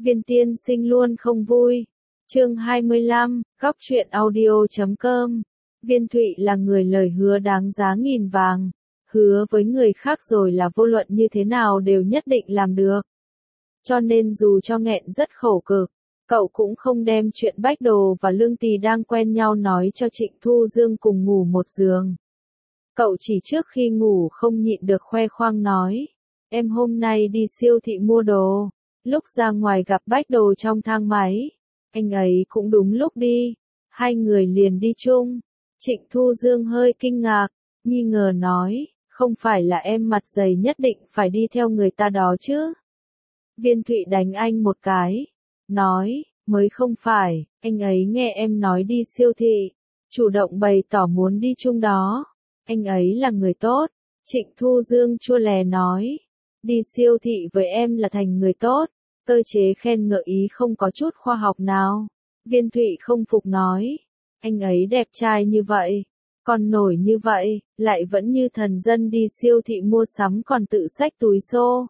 Viên tiên sinh luôn không vui. Chương 25, góc truyện audio.com. Viên Thụy là người lời hứa đáng giá nghìn vàng, hứa với người khác rồi là vô luận như thế nào đều nhất định làm được. Cho nên dù cho nghẹn rất khổ cực, cậu cũng không đem chuyện Bách Đồ và Lương Tì đang quen nhau nói cho Trịnh Thu Dương cùng ngủ một giường. Cậu chỉ trước khi ngủ không nhịn được khoe khoang nói, em hôm nay đi siêu thị mua đồ, lúc ra ngoài gặp Bách Đồ trong thang máy, anh ấy cũng đúng lúc đi, hai người liền đi chung. Trịnh Thu Dương hơi kinh ngạc, nghi ngờ nói, không phải là em mặt dày nhất định phải đi theo người ta đó chứ. Viên Thụy đánh anh một cái, nói, mới không phải, anh ấy nghe em nói đi siêu thị, chủ động bày tỏ muốn đi chung đó, anh ấy là người tốt. Trịnh Thu Dương chua lè nói, đi siêu thị với em là thành người tốt, cơ chế khen ngợi ý không có chút khoa học nào. Viên Thụy không phục nói, anh ấy đẹp trai như vậy, còn nổi như vậy, lại vẫn như thần dân đi siêu thị mua sắm còn tự xách túi xô.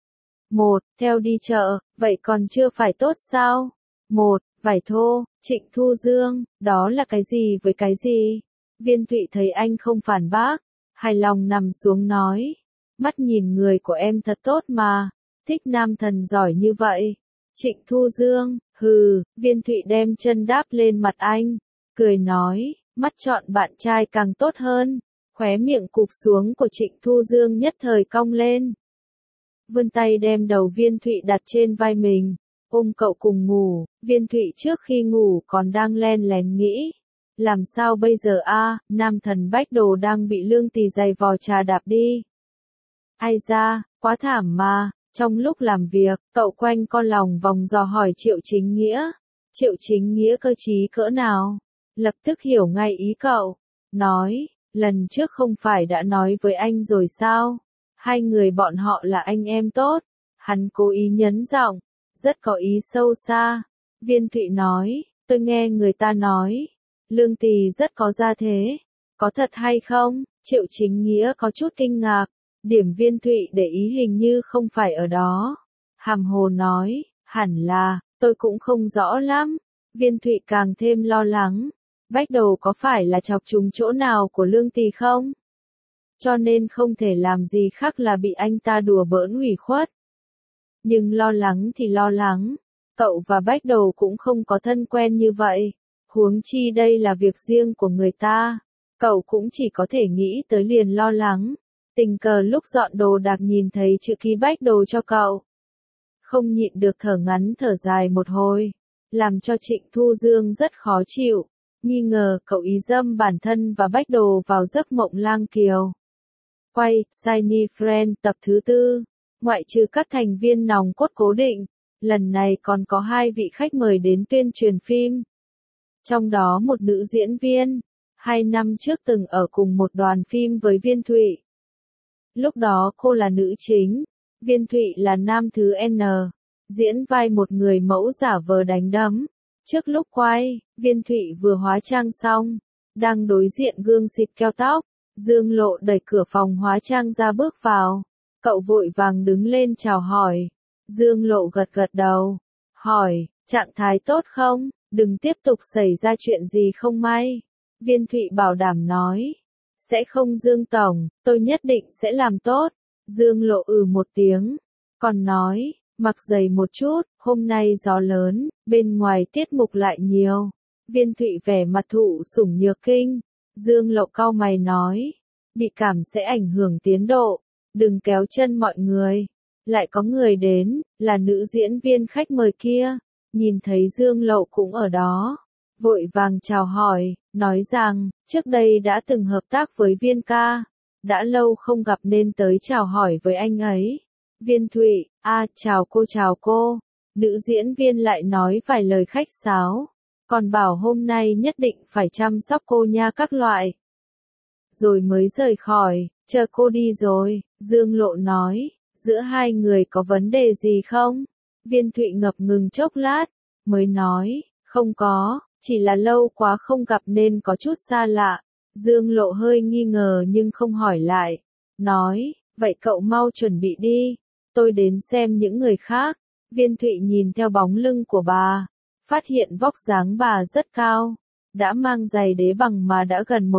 Một, theo đi chợ, vậy còn chưa phải tốt sao? Một, vải thô, Trịnh Thu Dương, đó là cái gì với cái gì? Viên Thụy thấy anh không phản bác, hài lòng nằm xuống nói, mắt nhìn người của em thật tốt mà, thích nam thần giỏi như vậy. Trịnh Thu Dương, hừ, Viên Thụy đem chân đáp lên mặt anh, cười nói, mắt chọn bạn trai càng tốt hơn. Khóe miệng cụp xuống của Trịnh Thu Dương nhất thời cong lên. Vươn tay đem đầu Viên Thụy đặt trên vai mình, ôm cậu cùng ngủ. Viên Thụy trước khi ngủ còn đang len lén nghĩ, làm sao bây giờ a, nam thần Bách Đồ đang bị Lương Tì giày vò trà đạp đi. Ai da, quá thảm mà. Trong lúc làm việc, cậu quanh con lòng vòng dò hỏi Triệu Chính Nghĩa. Triệu Chính Nghĩa cơ trí cỡ nào? Lập tức hiểu ngay ý cậu. Nói, lần trước không phải đã nói với anh rồi sao? Hai người bọn họ là anh em tốt. Hắn cố ý nhấn giọng, rất có ý sâu xa. Viên Thụy nói, tôi nghe người ta nói, Lương Tì rất có gia thế. Có thật hay không? Triệu Chính Nghĩa có chút kinh ngạc. Điểm Viên Thụy để ý hình như không phải ở đó. Hàm hồ nói, hẳn là, tôi cũng không rõ lắm. Viên Thụy càng thêm lo lắng. Bách Đồ có phải là chọc trúng chỗ nào của Lương Tì không? Cho nên không thể làm gì khác là bị anh ta đùa bỡn ủy khuất. Nhưng lo lắng thì lo lắng, cậu và Bách Đồ cũng không có thân quen như vậy. Huống chi đây là việc riêng của người ta. Cậu cũng chỉ có thể nghĩ tới liền lo lắng. Tình cờ lúc dọn đồ đạc nhìn thấy chữ ký Bách Đồ cho cậu. Không nhịn được thở ngắn thở dài một hồi, làm cho Trịnh Thu Dương rất khó chịu, nghi ngờ cậu ý dâm bản thân và Bách Đồ vào giấc mộng lang kiều. Quay, Shiny Friend tập thứ 4, ngoại trừ các thành viên nòng cốt cố định, lần này còn có 2 vị khách mời đến tuyên truyền phim. Trong đó một nữ diễn viên, 2 năm trước từng ở cùng một đoàn phim với Viên Thụy. Lúc đó cô là nữ chính, Viên Thụy là nam thứ N, diễn vai một người mẫu giả vờ đánh đấm. Trước lúc quay, Viên Thụy vừa hóa trang xong, đang đối diện gương xịt keo tóc, Dương Lộ đẩy cửa phòng hóa trang ra bước vào. Cậu vội vàng đứng lên chào hỏi. Dương Lộ gật gật đầu, hỏi, trạng thái tốt không, đừng tiếp tục xảy ra chuyện gì không may. Viên Thụy bảo đảm nói, sẽ không Dương Tổng, tôi nhất định sẽ làm tốt. Dương Lộ một tiếng, còn nói, mặc dày một chút, hôm nay gió lớn, bên ngoài tiết mục lại nhiều. Viên Thụy vẻ mặt thụ sủng nhược kinh. Dương Lộ cau mày nói, bị cảm sẽ ảnh hưởng tiến độ, đừng kéo chân mọi người. Lại có người đến, là nữ diễn viên khách mời kia, nhìn thấy Dương Lộ cũng ở đó, vội vàng chào hỏi, nói rằng, trước đây đã từng hợp tác với Viên ca, đã lâu không gặp nên tới chào hỏi với anh ấy. Viên Thụy, chào cô, nữ diễn viên lại nói vài lời khách sáo, còn bảo hôm nay nhất định phải chăm sóc cô nha các loại. Rồi mới rời khỏi, chờ cô đi rồi, Dương Lộ nói, giữa hai người có vấn đề gì không? Viên Thụy ngập ngừng chốc lát, mới nói, không có, chỉ là lâu quá không gặp nên có chút xa lạ. Dương Lộ hơi nghi ngờ nhưng không hỏi lại, nói, vậy cậu mau chuẩn bị đi, tôi đến xem những người khác. Viên Thụy nhìn theo bóng lưng của bà, phát hiện vóc dáng bà rất cao, đã mang giày đế bằng mà đã gần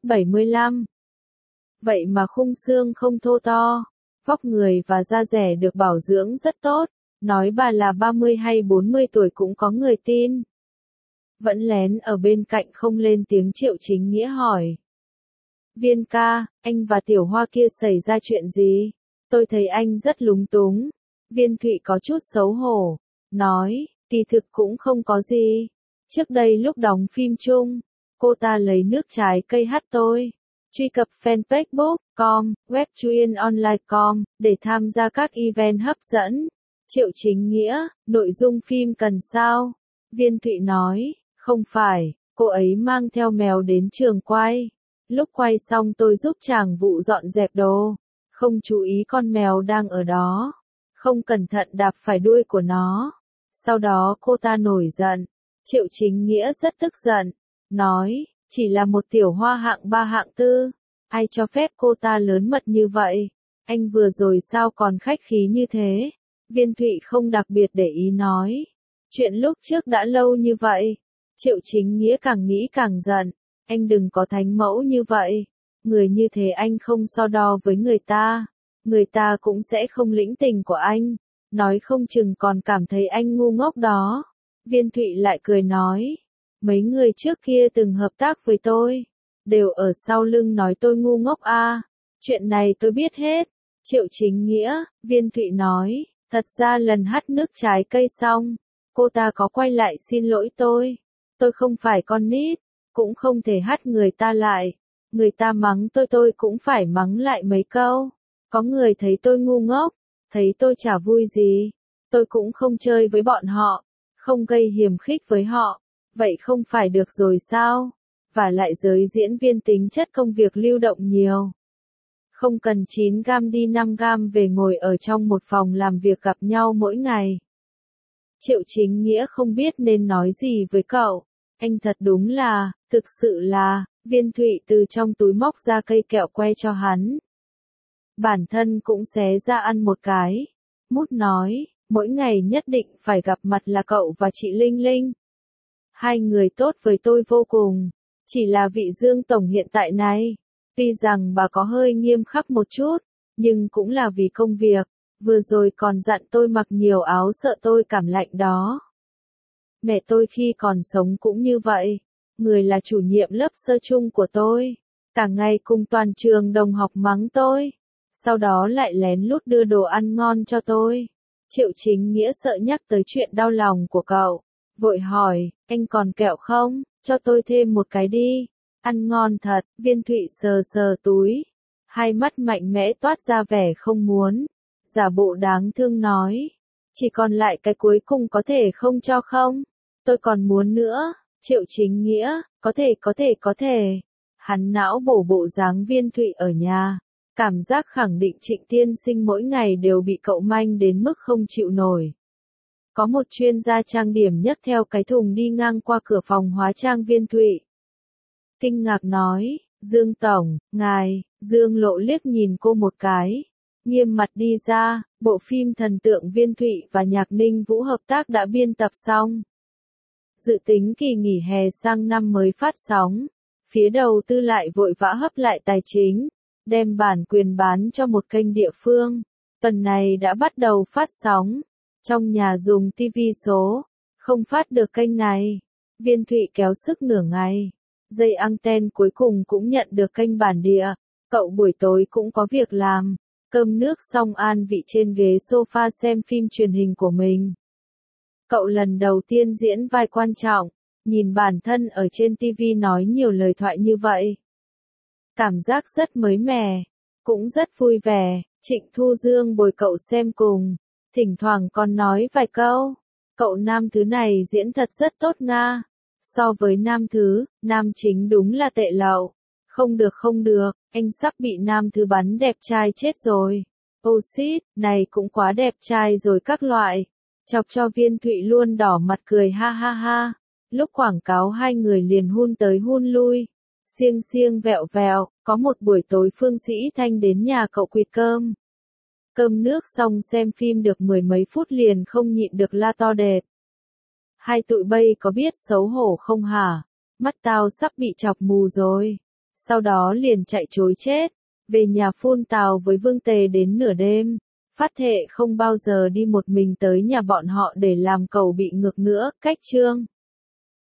1m75. Vậy mà khung xương không thô to, vóc người và da dẻ được bảo dưỡng rất tốt, nói bà là 30 hay 40 tuổi cũng có người tin. Vẫn lén ở bên cạnh không lên tiếng. Triệu Chính Nghĩa hỏi. Viên ca, anh và Tiểu Hoa kia xảy ra chuyện gì? Tôi thấy anh rất lúng túng. Viên Thụy có chút xấu hổ, nói, kỳ thực cũng không có gì. Trước đây lúc đóng phim chung, cô ta lấy nước trái cây hắt tôi. Truy cập fanpage book.com, webtruyện.online.com, để tham gia các event hấp dẫn. Triệu Chính Nghĩa, nội dung phim cần sao? Viên Thụy nói, không phải, cô ấy mang theo mèo đến trường quay. Lúc quay xong tôi giúp chàng vụ dọn dẹp đồ, không chú ý con mèo đang ở đó, không cẩn thận đạp phải đuôi của nó. Sau đó cô ta nổi giận. Triệu Chính Nghĩa rất tức giận, nói, chỉ là một Tiểu Hoa hạng 3 hạng 4, ai cho phép cô ta lớn mật như vậy? Anh vừa rồi sao còn khách khí như thế? Viên Thụy không đặc biệt để ý nói, chuyện lúc trước đã lâu như vậy. Triệu Chính Nghĩa càng nghĩ càng giận, anh đừng có thánh mẫu như vậy, người như thế anh không so đo với người ta cũng sẽ không lĩnh tình của anh, nói không chừng còn cảm thấy anh ngu ngốc đó. Viên Thụy lại cười nói, mấy người trước kia từng hợp tác với tôi, đều ở sau lưng nói tôi ngu ngốc à, chuyện này tôi biết hết. Triệu Chính Nghĩa, Viên Thụy nói, thật ra lần hắt nước trái cây xong, cô ta có quay lại xin lỗi tôi không phải con nít, cũng không thể hắt người ta lại, người ta mắng tôi cũng phải mắng lại mấy câu. Có người thấy tôi ngu ngốc, thấy tôi chả vui gì, tôi cũng không chơi với bọn họ, không gây hiềm khích với họ, vậy không phải được rồi sao? Và lại giới diễn viên tính chất công việc lưu động nhiều. Không cần 9 gam đi 5 gam về ngồi ở trong một phòng làm việc gặp nhau mỗi ngày. Triệu Chính Nghĩa không biết nên nói gì với cậu. Anh thật đúng là, thực sự là, Viên Thụy từ trong túi móc ra cây kẹo que cho hắn. Bản thân cũng xé ra ăn một cái. Mút nói, mỗi ngày nhất định phải gặp mặt là cậu và chị Linh Linh. Hai người tốt với tôi vô cùng. Chỉ là vị Dương Tổng hiện tại này, tuy rằng bà có hơi nghiêm khắc một chút, nhưng cũng là vì công việc, vừa rồi còn dặn tôi mặc nhiều áo sợ tôi cảm lạnh đó. Mẹ tôi khi còn sống cũng như vậy, người là chủ nhiệm lớp sơ chung của tôi, cả ngày cùng toàn trường đồng học mắng tôi, sau đó lại lén lút đưa đồ ăn ngon cho tôi. Triệu Chính Nghĩa sợ nhắc tới chuyện đau lòng của cậu, vội hỏi, anh còn kẹo không, cho tôi thêm một cái đi, ăn ngon thật. Viên Thụy sờ sờ túi, hai mắt mạnh mẽ toát ra vẻ không muốn, giả bộ đáng thương nói, chỉ còn lại cái cuối cùng có thể không cho không? Tôi còn muốn nữa. Triệu Chính Nghĩa, có thể. Hắn não bổ bộ dáng Viên Thụy ở nhà, cảm giác khẳng định Trịnh tiên sinh mỗi ngày đều bị cậu manh đến mức không chịu nổi. Có một chuyên gia trang điểm nhấc theo cái thùng đi ngang qua cửa phòng hóa trang Viên Thụy. Kinh ngạc nói, Dương Tổng, ngài. Dương Lộ liếc nhìn cô một cái, nghiêm mặt đi ra. Bộ phim thần tượng Viên Thụy và Nhạc Ninh Vũ hợp tác đã biên tập xong. Dự tính kỳ nghỉ hè sang năm mới phát sóng, phía đầu tư lại vội vã hấp lại tài chính, đem bản quyền bán cho một kênh địa phương. Tuần này đã bắt đầu phát sóng, trong nhà dùng TV số, không phát được kênh này. Viên Thụy kéo sức nửa ngày, dây anten cuối cùng cũng nhận được kênh bản địa. Cậu buổi tối cũng có việc làm, cơm nước xong an vị trên ghế sofa xem phim truyền hình của mình. Cậu lần đầu tiên diễn vai quan trọng, nhìn bản thân ở trên TV nói nhiều lời thoại như vậy. Cảm giác rất mới mẻ, cũng rất vui vẻ. Trịnh Thu Dương bồi cậu xem cùng, thỉnh thoảng còn nói vài câu. Cậu nam thứ này diễn thật rất tốt nga. So với nam thứ, nam chính đúng là tệ lậu. Không được, anh sắp bị nam thứ bắn đẹp trai chết rồi. Oh shit, này cũng quá đẹp trai rồi các loại. Chọc cho Viên Thụy luôn đỏ mặt cười ha ha ha. Lúc quảng cáo hai người liền hun tới hun lui, xiêng xiêng vẹo vẹo. Có một buổi tối Phương Sĩ Thanh đến nhà cậu quỵt cơm. Cơm nước xong xem phim được mười mấy phút liền không nhịn được la to đệt. Hai tụi bay có biết xấu hổ không hả? Mắt tao sắp bị chọc mù rồi. Sau đó liền chạy trối chết. Về nhà phun tào với Vương Tề đến nửa đêm. Phát thệ không bao giờ đi một mình tới nhà bọn họ để làm cẩu bị ngược nữa. Cách chương